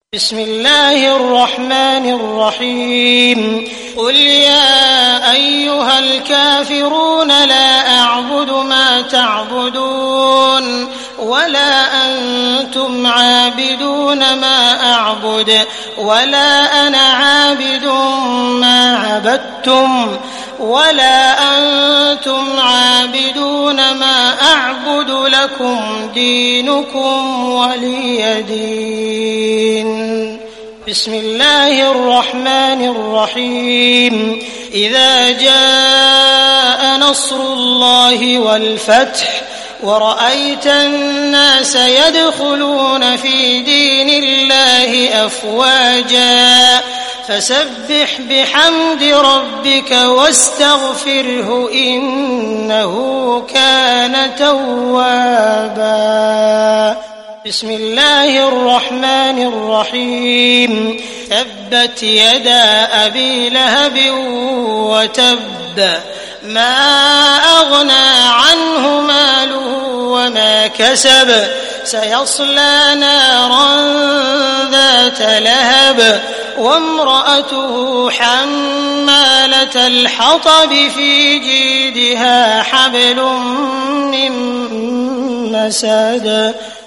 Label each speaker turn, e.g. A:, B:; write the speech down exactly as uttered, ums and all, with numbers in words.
A: بسم الله الرحمن الرحيم قل يا أيها الكافرون لا أعبد ما تعبدون ولا أنتم عابدون ما أعبد ولا أنا عابد ما عبدتم ولا أنتم عابدون ما أعبد لكم دينكم ولي دين. بسم الله الرحمن الرحيم إذا جاء نصر الله والفتح ورأيت الناس يدخلون في دين الله أفواجا فسبح بحمد ربك واستغفره إنه كان توابا. بسم الله الرحمن الرحيم تبت يدا أبي لهب وتب ما أغنى عنه ماله وما كسب سيصلى نارا ذات لهب وامرأته حمالة الحطب في جيدها حبل من مسد